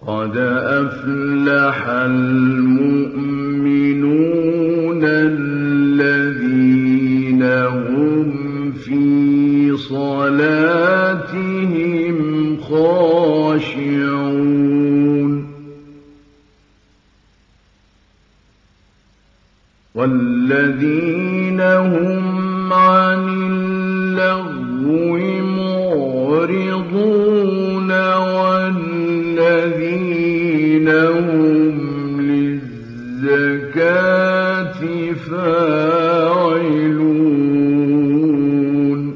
قد أفلح المؤمنون الذين هم في صلاتهم خاشعون والذين هم عن اللغو معرضون والذين هم للزكاة فاعلون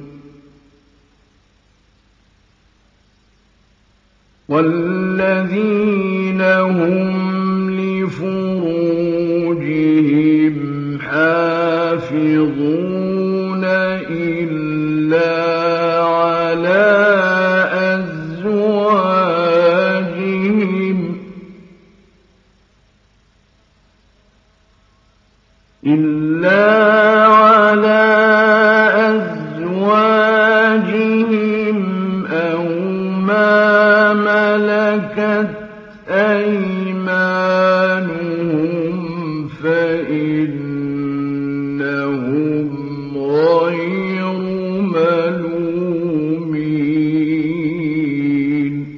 والذين هم لفروجهم حافظون إلا على أزواجهم أو ما ملكت أيمانهم فإنهم غير ملومين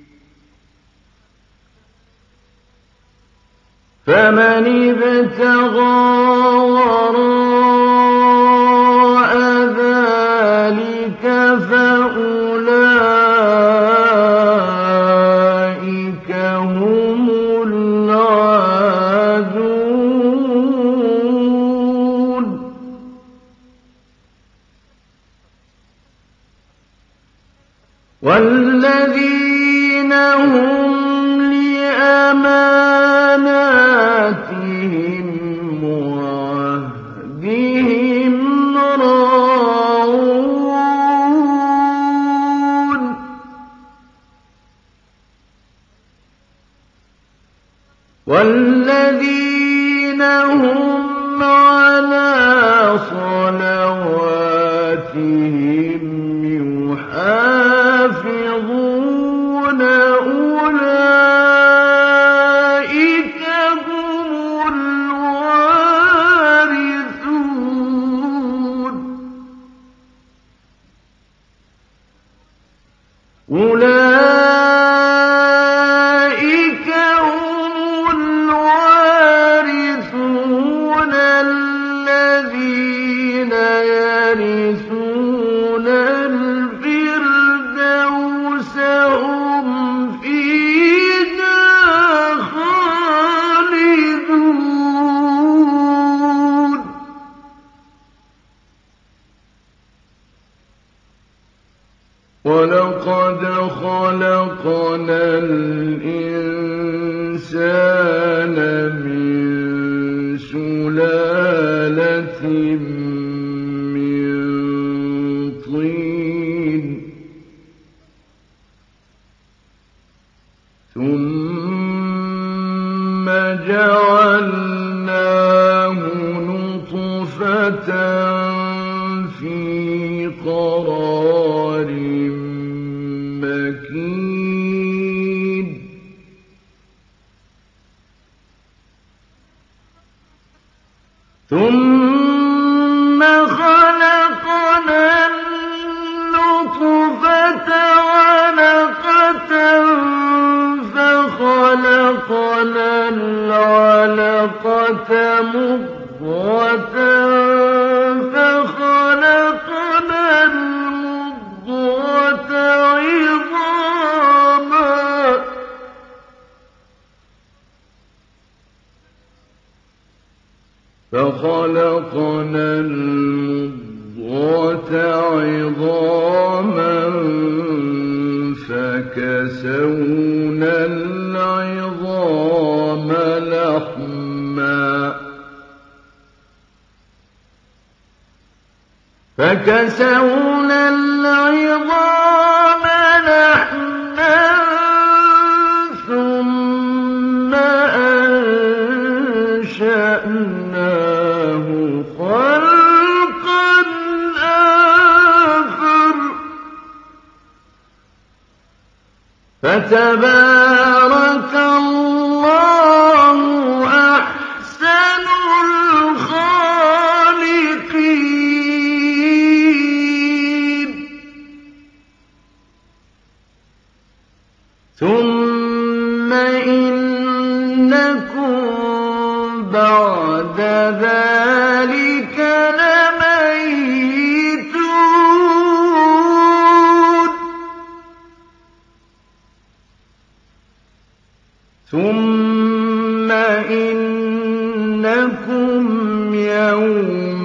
فمن ابتغى وراء ذلك فأولئك هم العادون والذين هم لأماناتهم وعهدهم راعون والذين هم على صلواتهم يحافظون أولئك هم الوارثون الذين يرثون الفردوس هم فيها خالدون ولقد خلقنا الإنسان من سلالة من طين ثم جعلناه نطفة في قرار مكين ثم خلقنا النطفة علقة فخلقنا العلقة مضغة فخلقنا المضغة عظاما فكسونا العظام لحما ثم أنشأناه خلقا آخر فتبارك الله أحسن الخالقين. ثم إنكم بعد ذلك لميتون. ثم إنكم يوم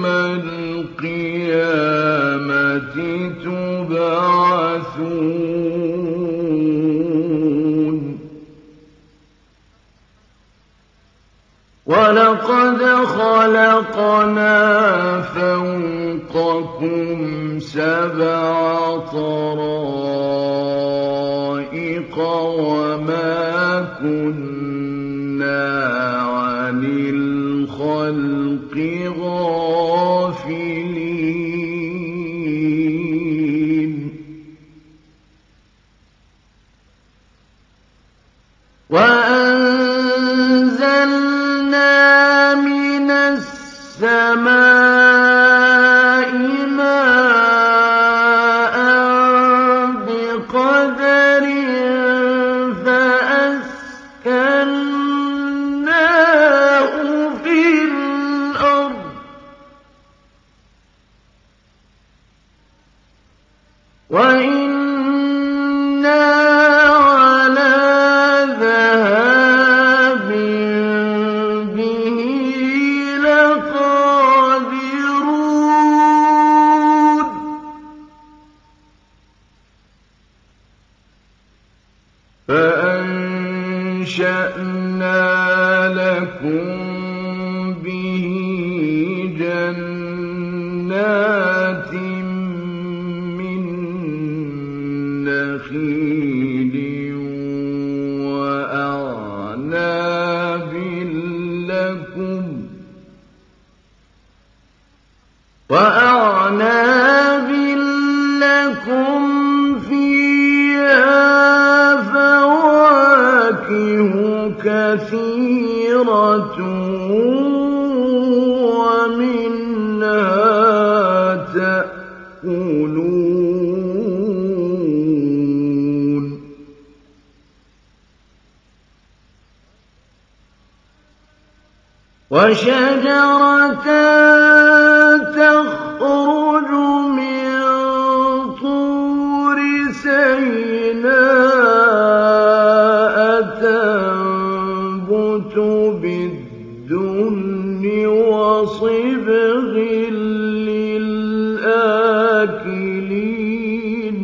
القيامة تبعثون. ولقد خلقنا فوقكم 7 طرائق وما كنا عن الخلق غافلين. وأنزلنا من السماء ماء بقدر فأسكناه في الأرض وإنا على ذهاب به لقادرون. فأنشأنا لكم به جنات من نخيل وأعناب لكم فيها فواكه كثيرة ومنها تأكلون. وشجرة تخرج من طور سيناء تنبت بالدهن وصبغ للآكلين.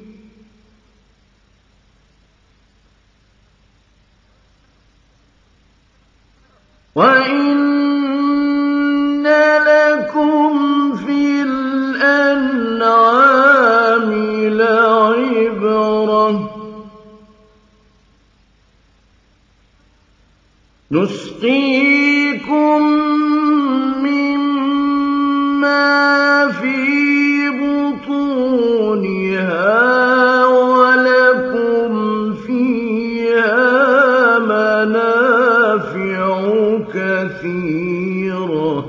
وإن لكم في الأنعام لعبرة نسقيكم مما في بطونها ولكم فيها منافع كثيرة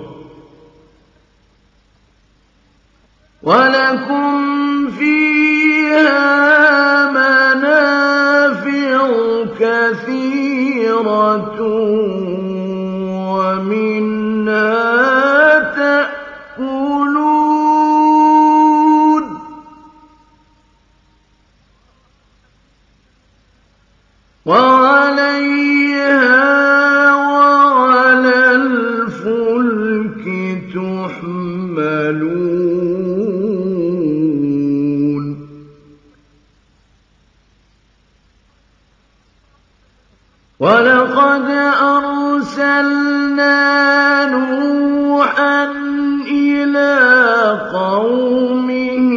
ومنها تأكلون. وعليها وعلى الفلك تحملون. ولقد أرسلنا نوحا إلى قومه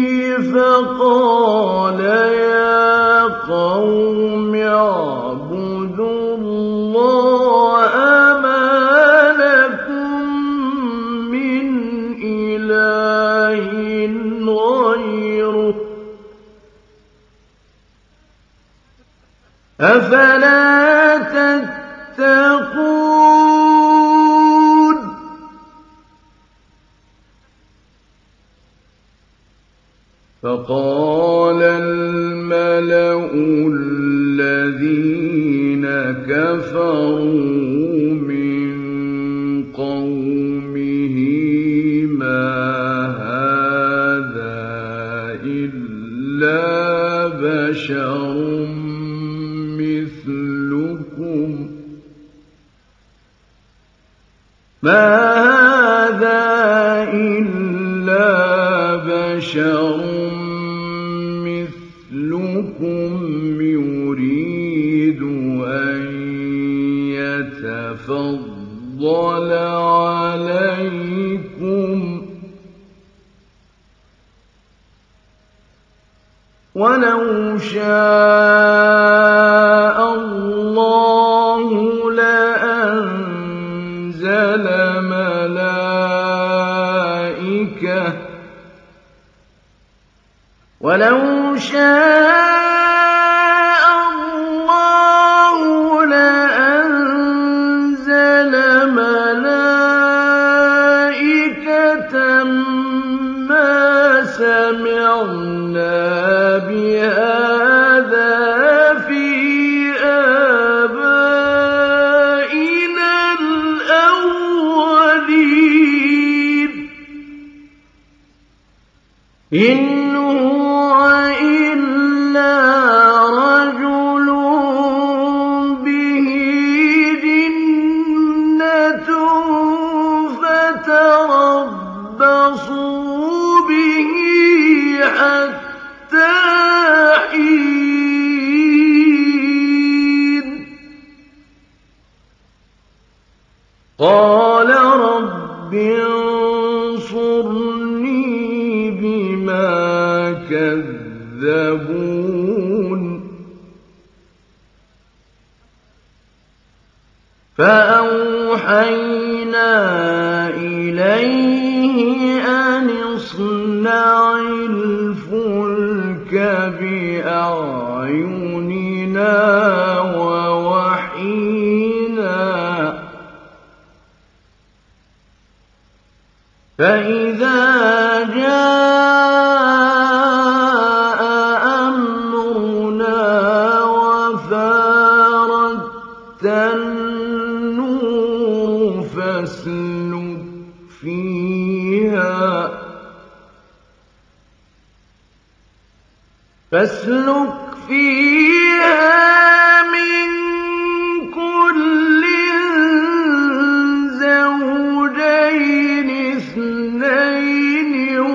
فقال يا قوم اعبدوا الله ما لكم من إله غيره أفلا تتقون فقال الملأ الذين كفروا من قومه ما هذا إلا بشر مثلكم يريد أن يتفضل عليكم ولو شاء الله لأنزل ملائكة ولو شاء الله لأنزل ملائكة ما سمعنا بهذا في آبائنا الأولين إن هو إلا رجل به جنة فتربصوا به حتى حين قال رب انصرني بما كذبون فأوحينا إليه أن اصنع الفلك بأعيننا ووحينا فإذا جاء أمرنا وفارت النور فاسلك فيها من كل زوجين اثنين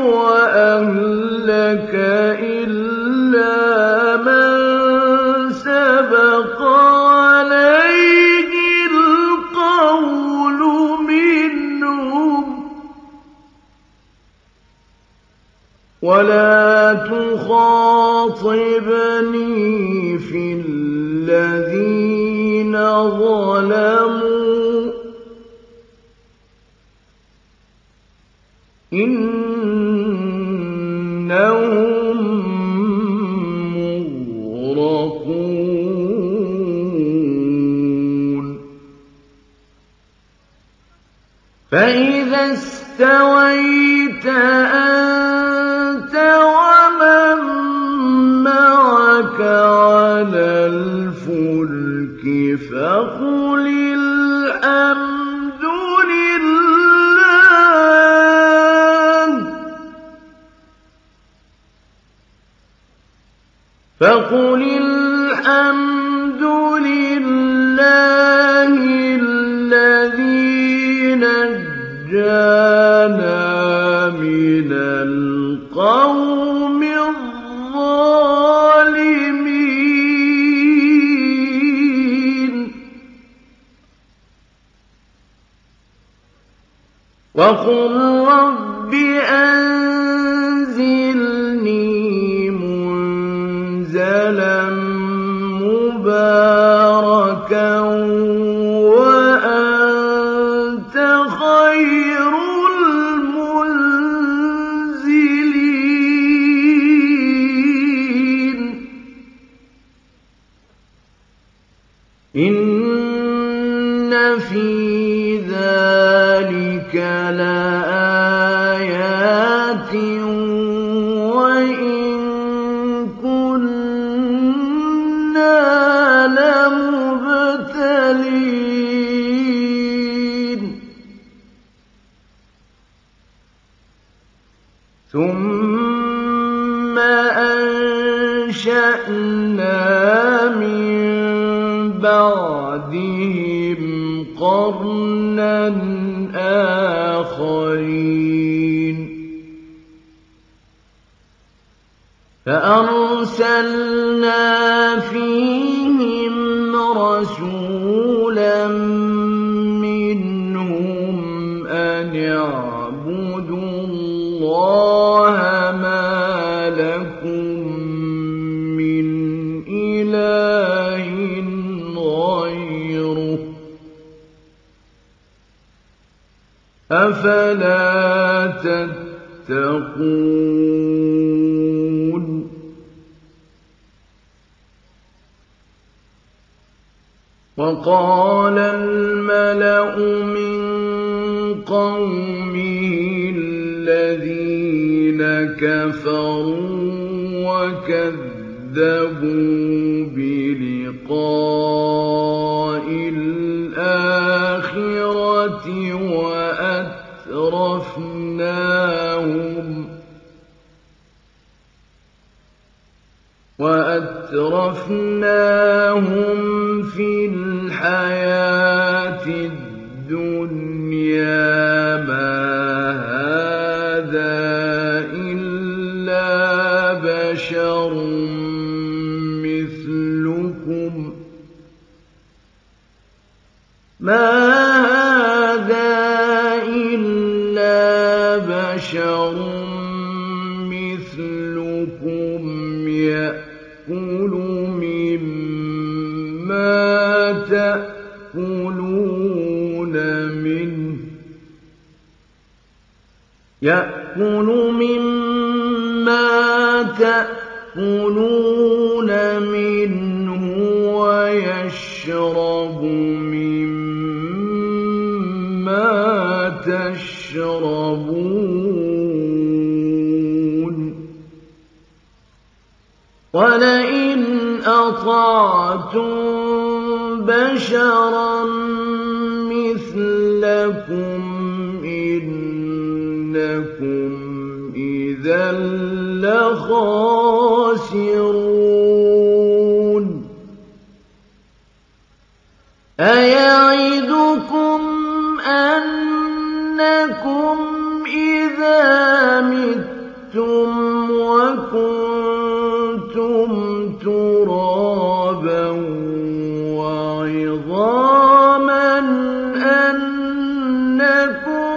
وأهلك إلا من سبق عليه القول منهم ولا تخاطبني في الذين ظلموا إنهم مغرقون فإذا استويت أنت ومن معك على الفلك فقل الحمد لله الذي نجانا من القوم الظالمين وقل رب أنزلني منزلا مباركا وأنت خير المنزلين إن في ذلك لآيات وإن كنا لمبتلين ثم أنشأنا من بعدهم قرنا آخرين فأرسلنا فيهم رسولا منهم أن اعبدوا الله ما لكم من إله غيره أفلا تتقون وقال الملأ من قومه الذين كفروا وكذبوا بلقاء الآخرة وأترفناهم في الحياة الدنيا ما هذا إلا بشر مثلكم يأكل مما تأكلون منه ويشرب مما تشربون ولئن أطعتم بشرا مثلكم إنكم إذا لخاسرون أيعدكم أنكم إذا متم وكنتم ترابا وعظاما أنكم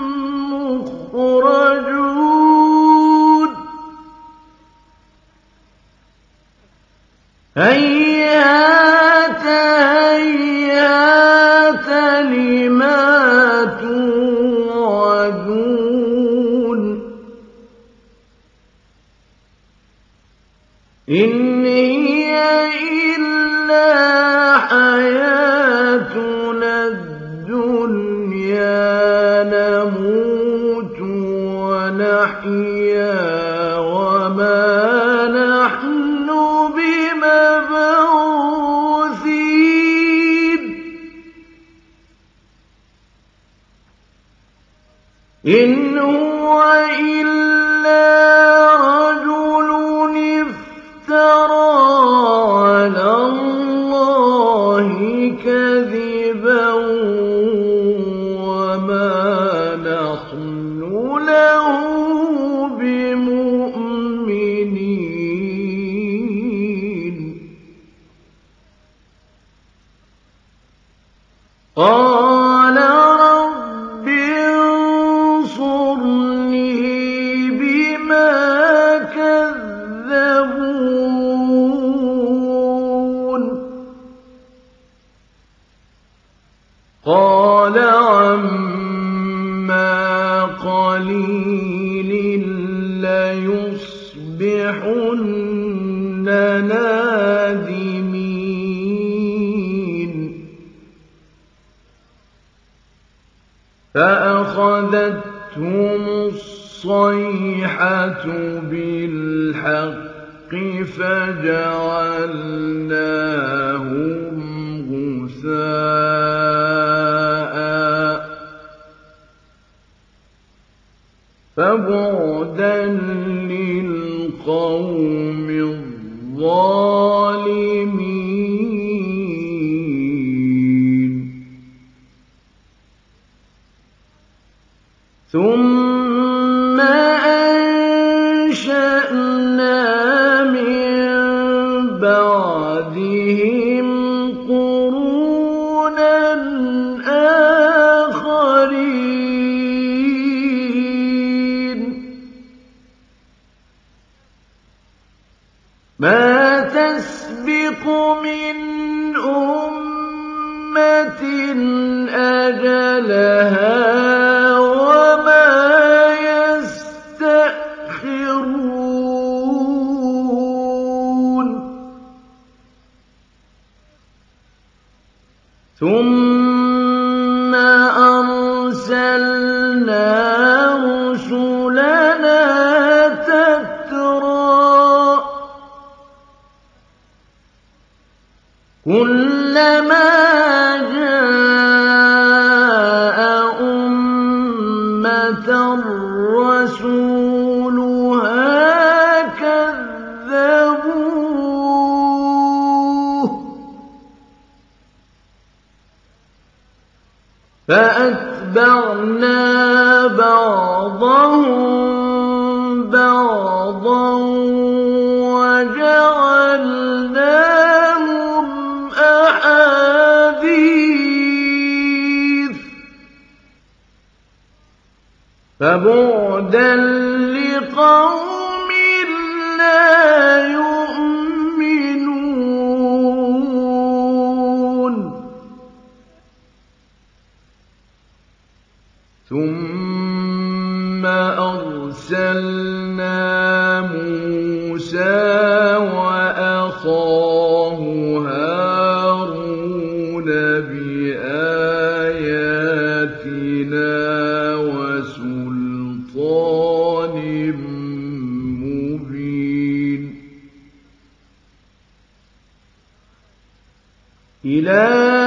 مخرجون هيهات هيهات لما توعدون إن هي إلا حياتنا الدنيا نموت ونحيا وما نحن بمبعوثين إن هو إلا رجل افترى على الله كذبا وما نحن له بمؤمنين قال رب انصرني بما كذبون قال عما قليل ليصبحن نادمين فأخذتهم الصيحة بالحق فجعلناهم غثاء فبعدا للقوم الظالمين ثم أنشأنا من بعدهم قرونا آخرين ما تسبق من أمة أجلها ثم أرسلنا رسلنا تترى كلما جاء أمة رسولها كذبوه فأتبعنا بعضهم بعضا وجعلناهم أحاديث فبعدا لقوم لا يؤمنون ثم أرسلنا موسى وأخاه هارون بآياتنا وسلطان مبين إلى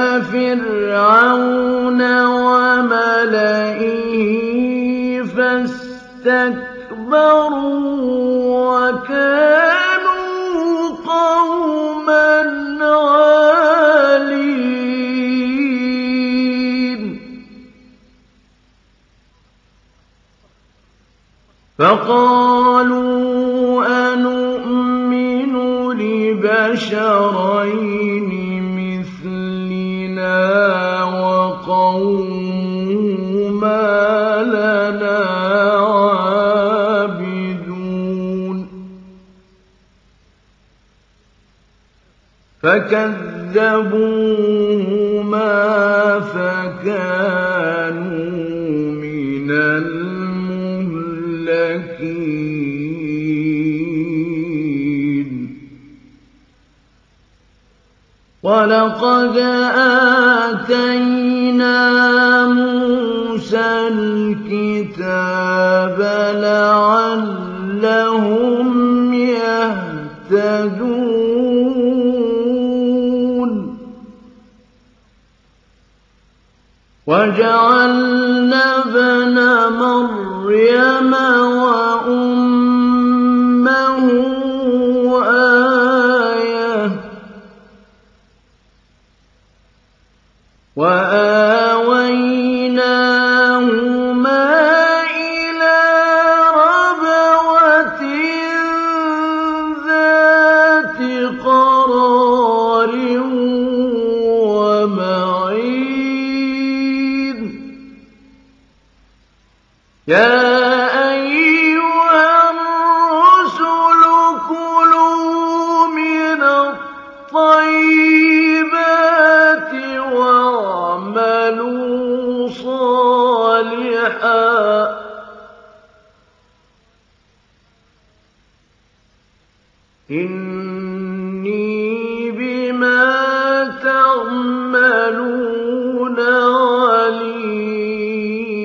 فرعون وملئه فاستكبروا وكانوا قوما عالين فقالوا أنؤمن لبشرين مثلنا وقومهما لنا عابدون فكذبوهما فكانوا من المهلكين ولقد آتينا موسى الكتاب لعلهم يهتدون وجعلنا ابن مريم وأمه آية وآويناهما إلى ربوة ذات قرار ومعين يا أيها الرسل كلوا من الطيبات واعملوا صالحا إني بما تعملون عليم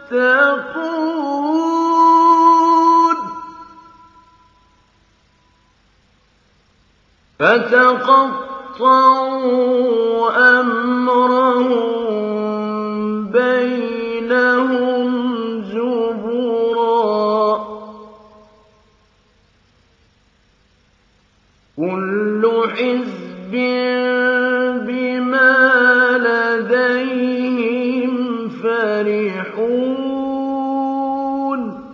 يتقون فتقطعوا أمرهم بينهم زبرا كل حزب بما لديهم فرحون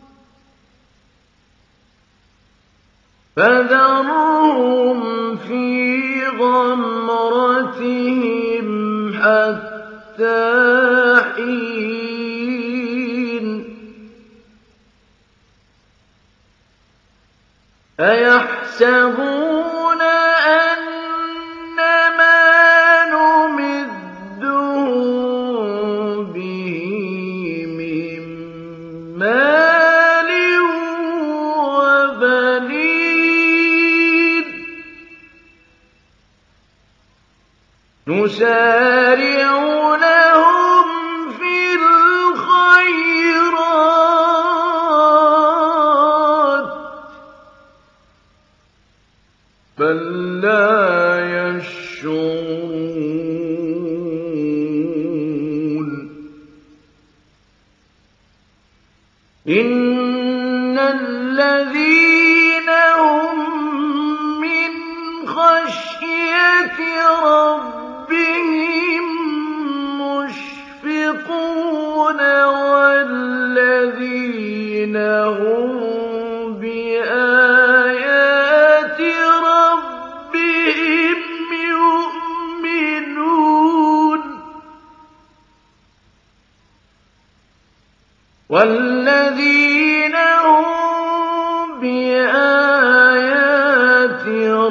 فذرهم في غمرتهم حتى حين أيحسبون أن ما نمدهم به من مال وبنين نسارع لهم في الخيرات بل لا يشعرون إن الذين هم من خشية ربهم مشفقون والذين هم بآيات ربهم يؤمنون والذين هم بآيات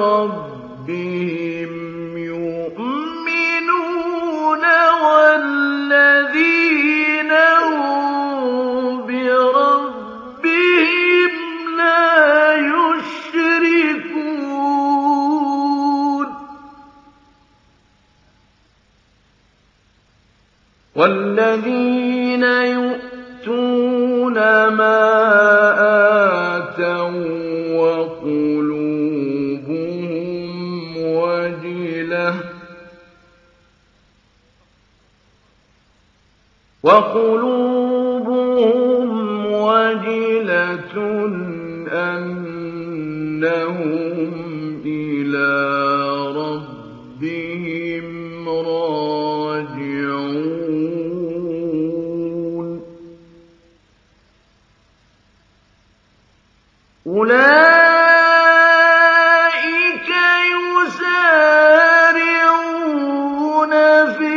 ربهم يؤمنون والذين هم بربهم لا يشركون والذين يؤتون ما آتوا وقلوبهم وجلة أنهم إلى ربهم راجعون أولئك يسارعون في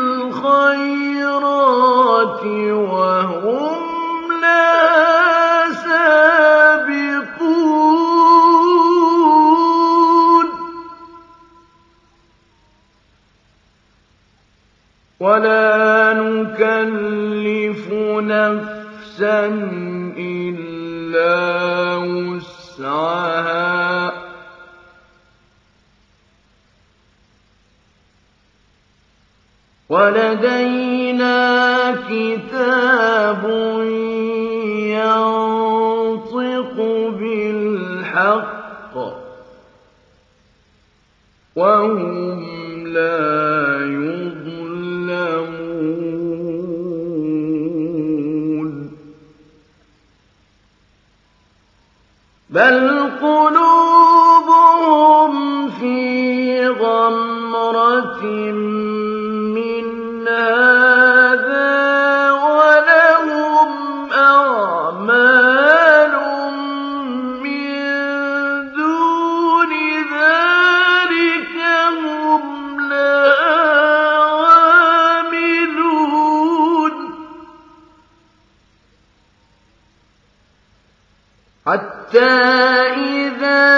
الخيرات وهم لها سابقون ولا نكلف نفسا إلا وسعها ولدينا كتاب ينطق بالحق وهم لا يظلمون بل قلوبهم في غمرة من هذا ولهم أعمال من دون ذلك هم لها عاملون حتى إذا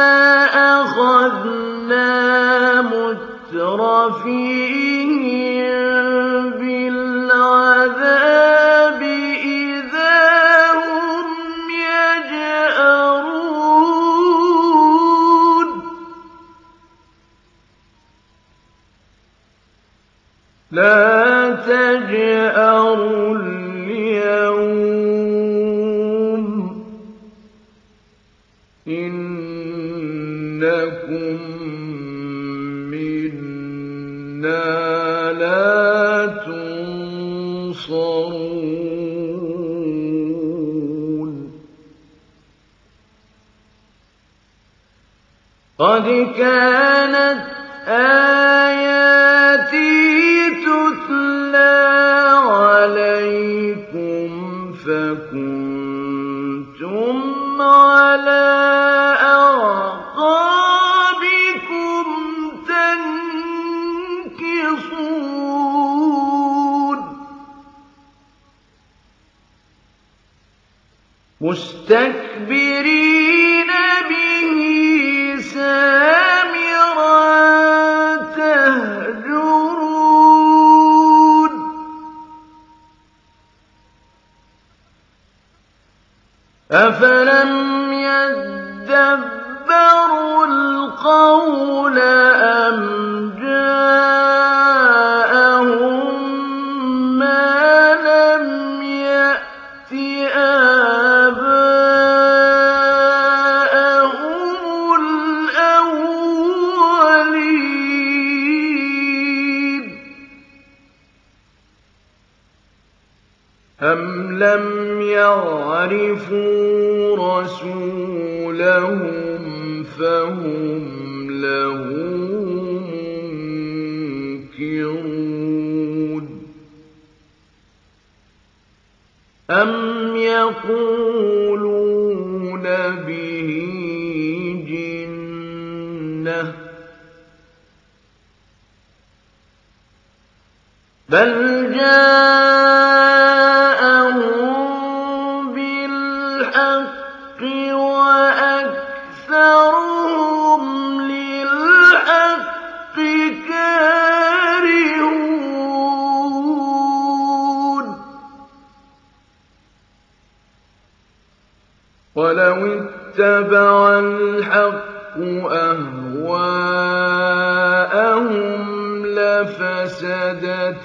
أخذنا مترفيهم بالعذاب إذا هم يجأرون لا تجأروا اليوم قد كانت آياتي تتلى عليكم فكنتم على أعقابكم تنكصون مستكبرين به سامرا تهجرون أفلم يدبروا القول أم جاءهم ما لم يأت آباءهم الأولين أم لم يعرفوا رسولهم فهم له منكرون أم يقولون به جنة بل جاءهم بالحق وأكثرهم للحق كارهون ولو اتبع الحق أهواءهم لفسدت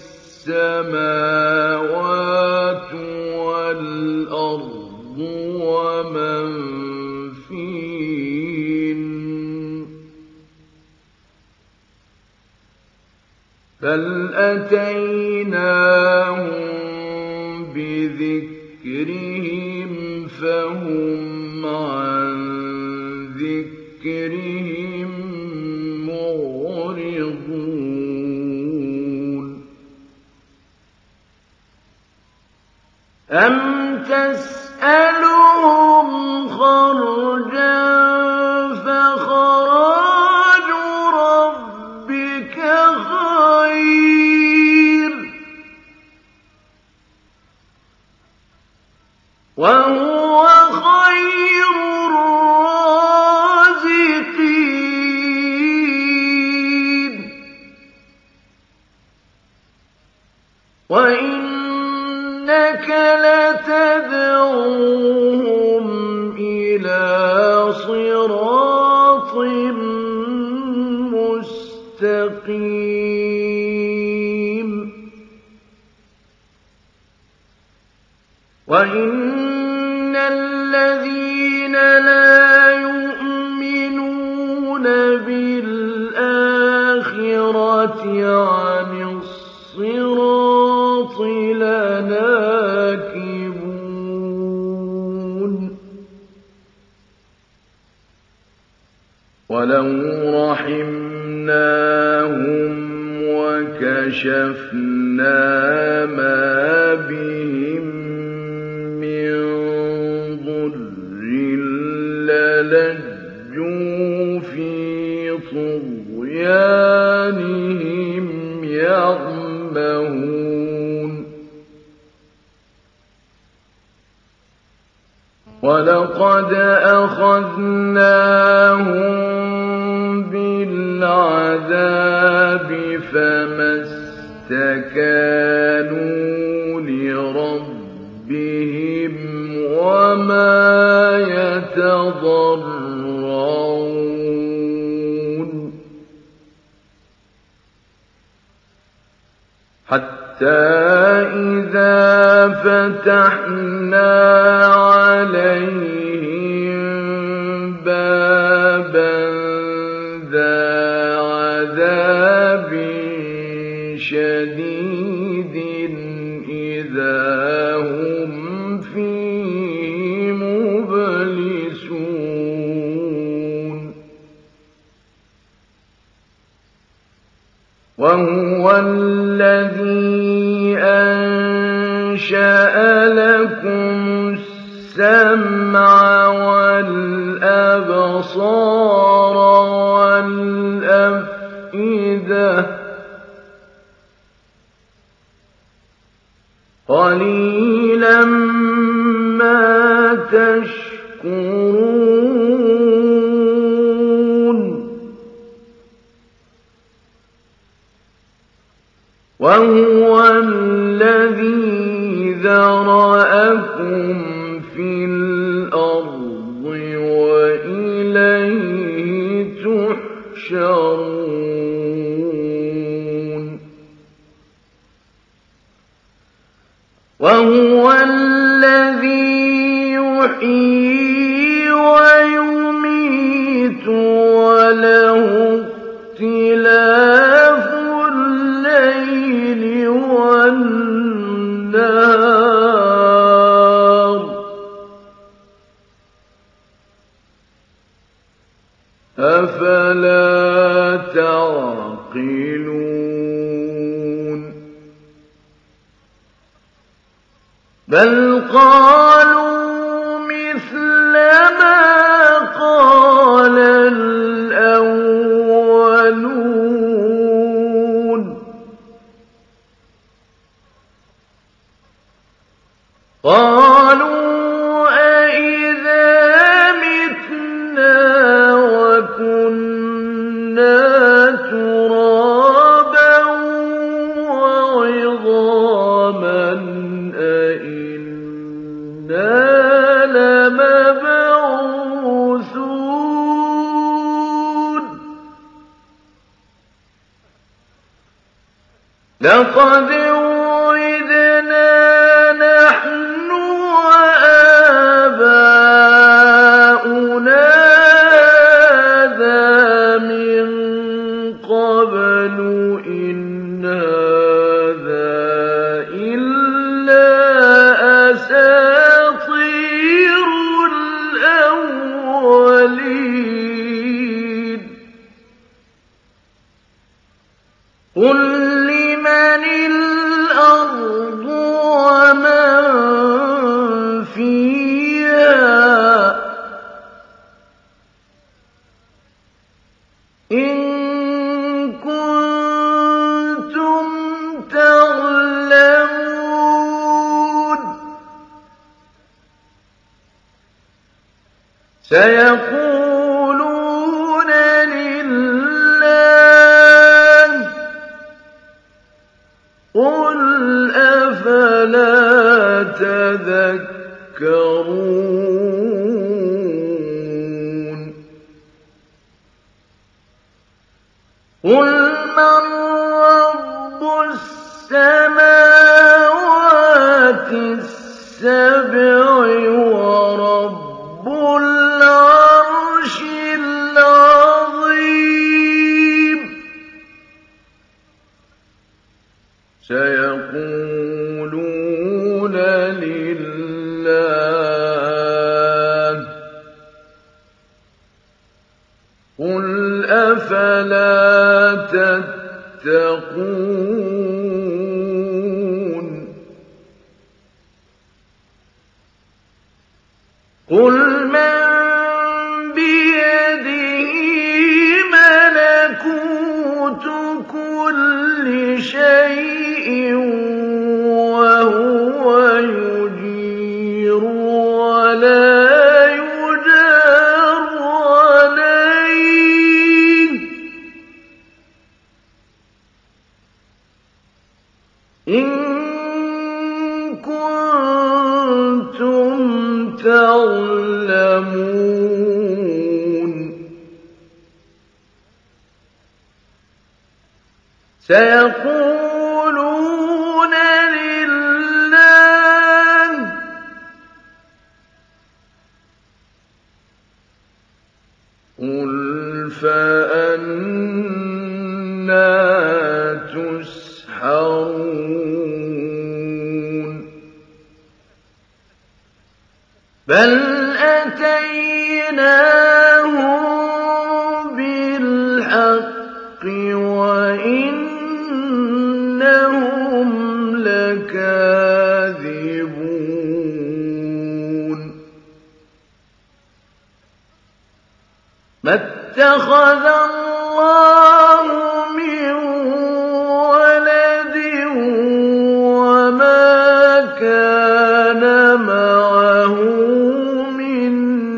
السماوات والأرض ومن فيهن بل أتيناهم بذكرهم فهم عن ذكرهم معرضون أم تسألهم خرجا فخراج ربك خير وهو خير الرازقين وإنك لتدعوهم إلى صراط مستقيم وإن الذين لا يؤمنون بالآخرة عن الصراط لناكبون ولو رحمناهم وكشفنا ما بهم من ضر للجوا في طغيانهم يعمهون ولقد أخذناهم بالعذاب فما استكانوا لربهم وما يتضرعون حتى إذا فتحنا عليهم بابا ذا عذاب شديد إذا هم فيه مبلسون الذي أنشأ لكم السمع والأبصار والأفئدة قليلا ما تشكرون وهو الذي ذرأكم في الأرض وإليه تحشرون وهو الذي يحيي ويميت وله اختلاف الليل والنهار أفلا تعقلون بل قالوا مثل ما قال الأولون قالوا أإذا متنا وكنا ترابا وعظاما أإنا لمبعوثون لقد وعدنا نحن وآباؤنا هذا من قبل إن هذا إلا أساطير الأولين قل لمن الأرض ومن فيها إن كنتم تعلمون سيقولون لله قل أفلا تذكرون قل من رب السماوات السبع ورب العرش العظيم سيقولون لله قل أفلا تتقون قل من بيده ملكوت كل شيء وهو يجير ولا يجار عليه إن كنتم تعلمون سيقولون لله قل فأنى تسحرون بل أتيناهم بالحق وإنهم ما اتخذ الله من ولد وما كان معه من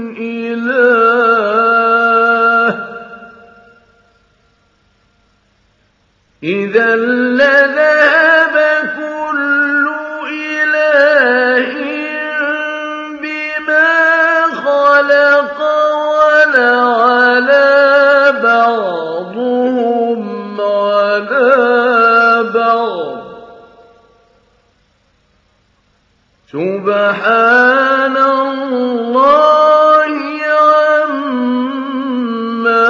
إله إذا لذهب كل إله بما خلق ولعلى بعضهم على بعض سبحان الله عما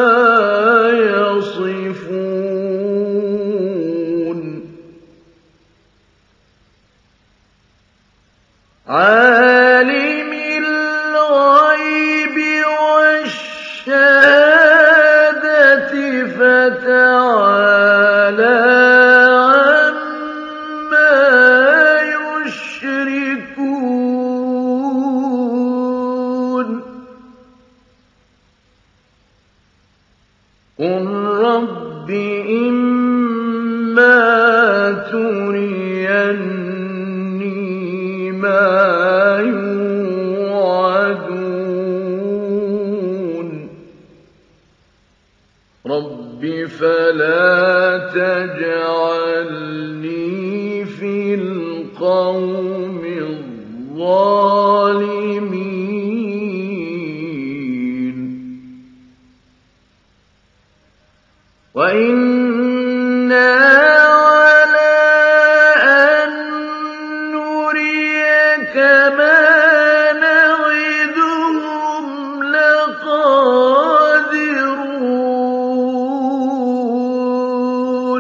يصفون عالم الغيب والشهادة فتعالى عما يشركون قل رب إما تريني ما يوعدون رب فلا تجعلني في القوم الظالمين وإنا على أن نريك ما نعدهم لقادرون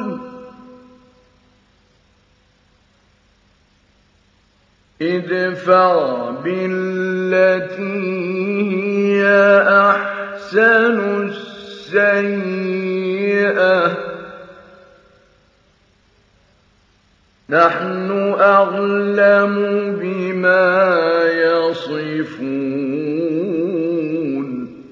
ادفع بالتي هي أحسن السيئة نحن أعلم بما يصفون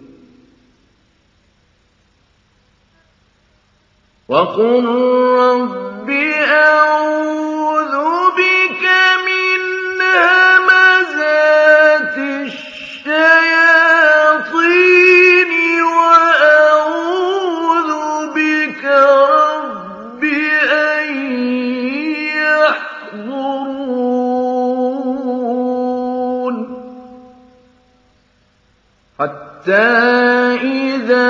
وقل رب أعوذ بك من همزات الشياطين وأعوذ بك رب أن يحضرون حتى إذا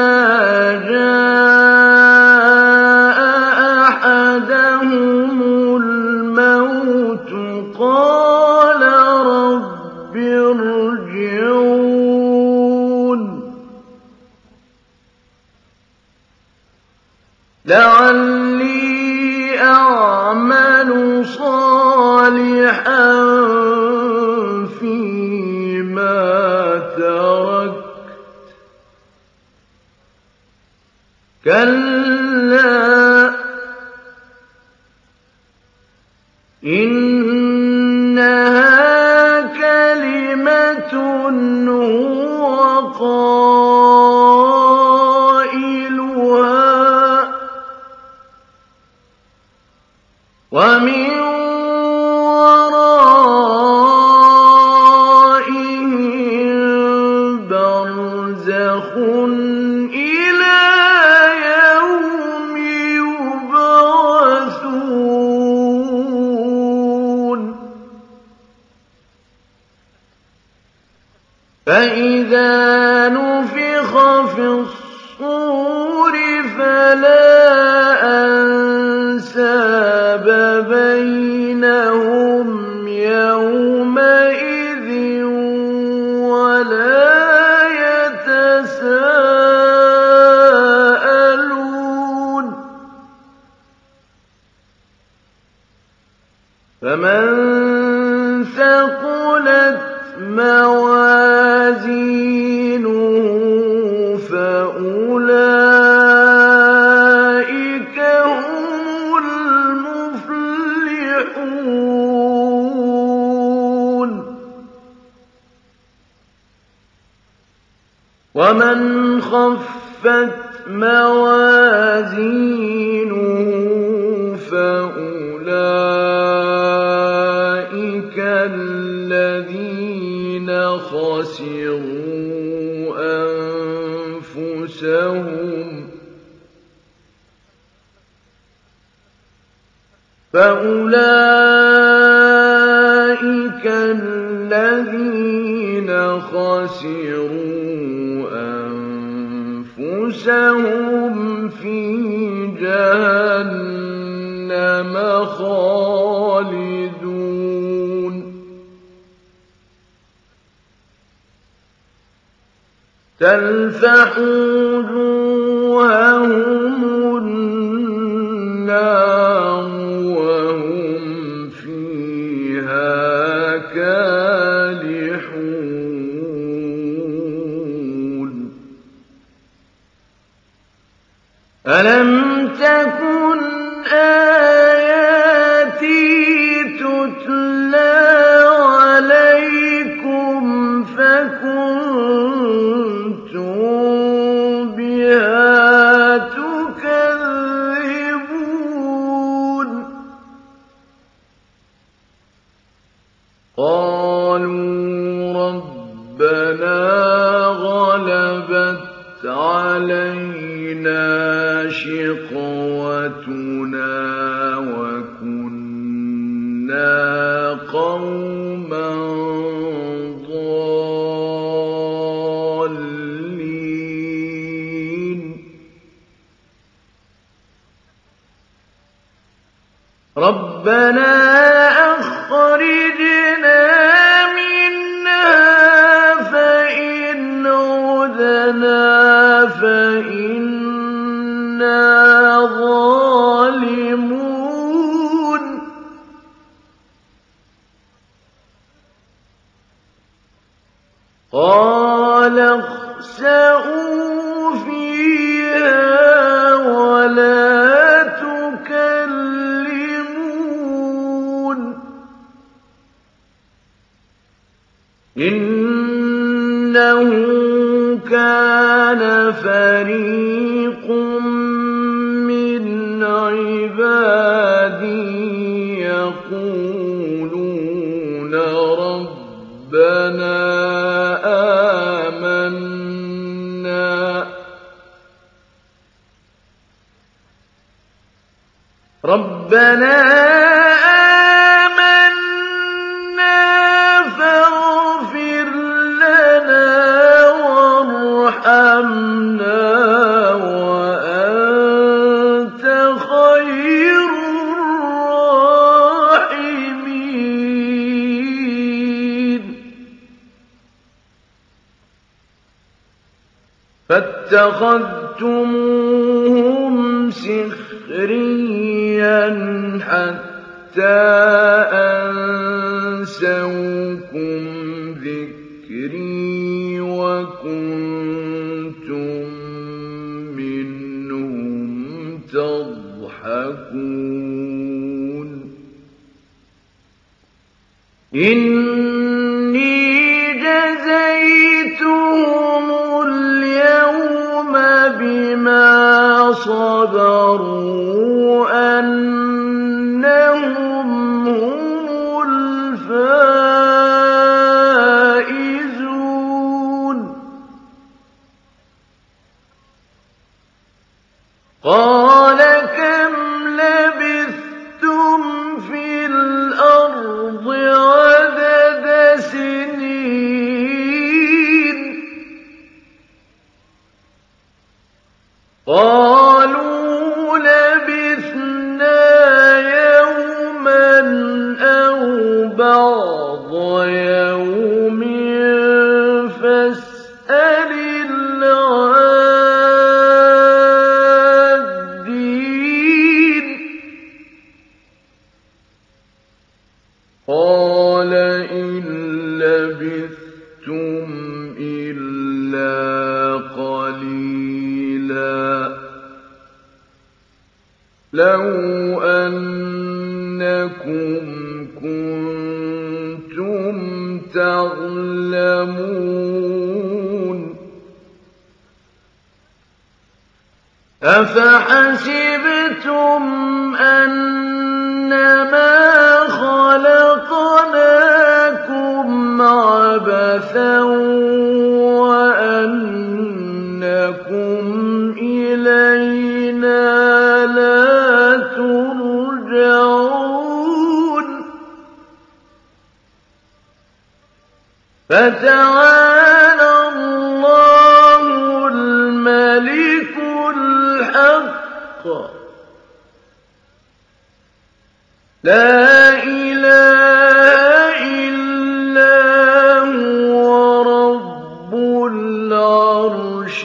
جاء أحدهم الموت قال رب ارجعون لعلي أعمل صالحا فيما تركت كلا إنها كلمة هو قائلها ومن ورائهم برزخ إلى يوم يبعثون فإذا نفخ في الصور فلا أنساب بينهم يومئذ ولا يتساءلون فمن ثقلت موازينه فأولئك هم المفلحون ومن خفت خفت موازينه فأولئك الذين خسروا أنفسهم في جهنم خالدون تلفح وجوههم النار وهم فيها كالحون ألم تكن آياتي تتلى عليكم فكنتم بها تكذبون قالوا ربنا غلبت علينا شقوتنا وكنا قوما ضالين ربنا أخرجنا منها فإن عدنا فإنا ظالمون قال اخسئوا فيها ولا تكلمون إنه كان فريق من عبادي يقولون ربنا آمنا فاغفر لنا وارحمنا وأنت خير الراحمين فاتخذتموهم سخريا حتى أنسوكم ذكري وكنتم منهم تضحكون إني جزيتهم اليوم بما صبروا أنهم هم الفائزون قال كم لبثتم في الأرض عدد سنين قالوا لبثنا يوما أو بعض يوم فاسأل العادين قال إن لبثتم إلا قليلا لو أنكم كنتم تعلمون أفحسبتم أنما خلقناكم عبثا وأنكم إلينا لا ترجعون فتعالى الله الملك الحق لا إله إلا هو رب العرش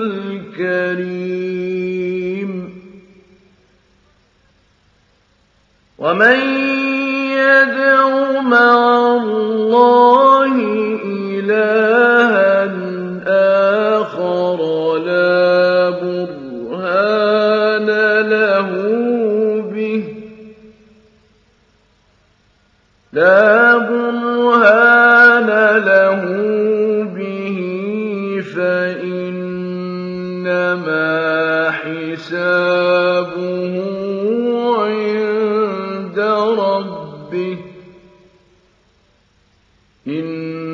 الكريم ومن يدع مع الله إلها آخر لا برهان له به فإنما حسابه عند ربه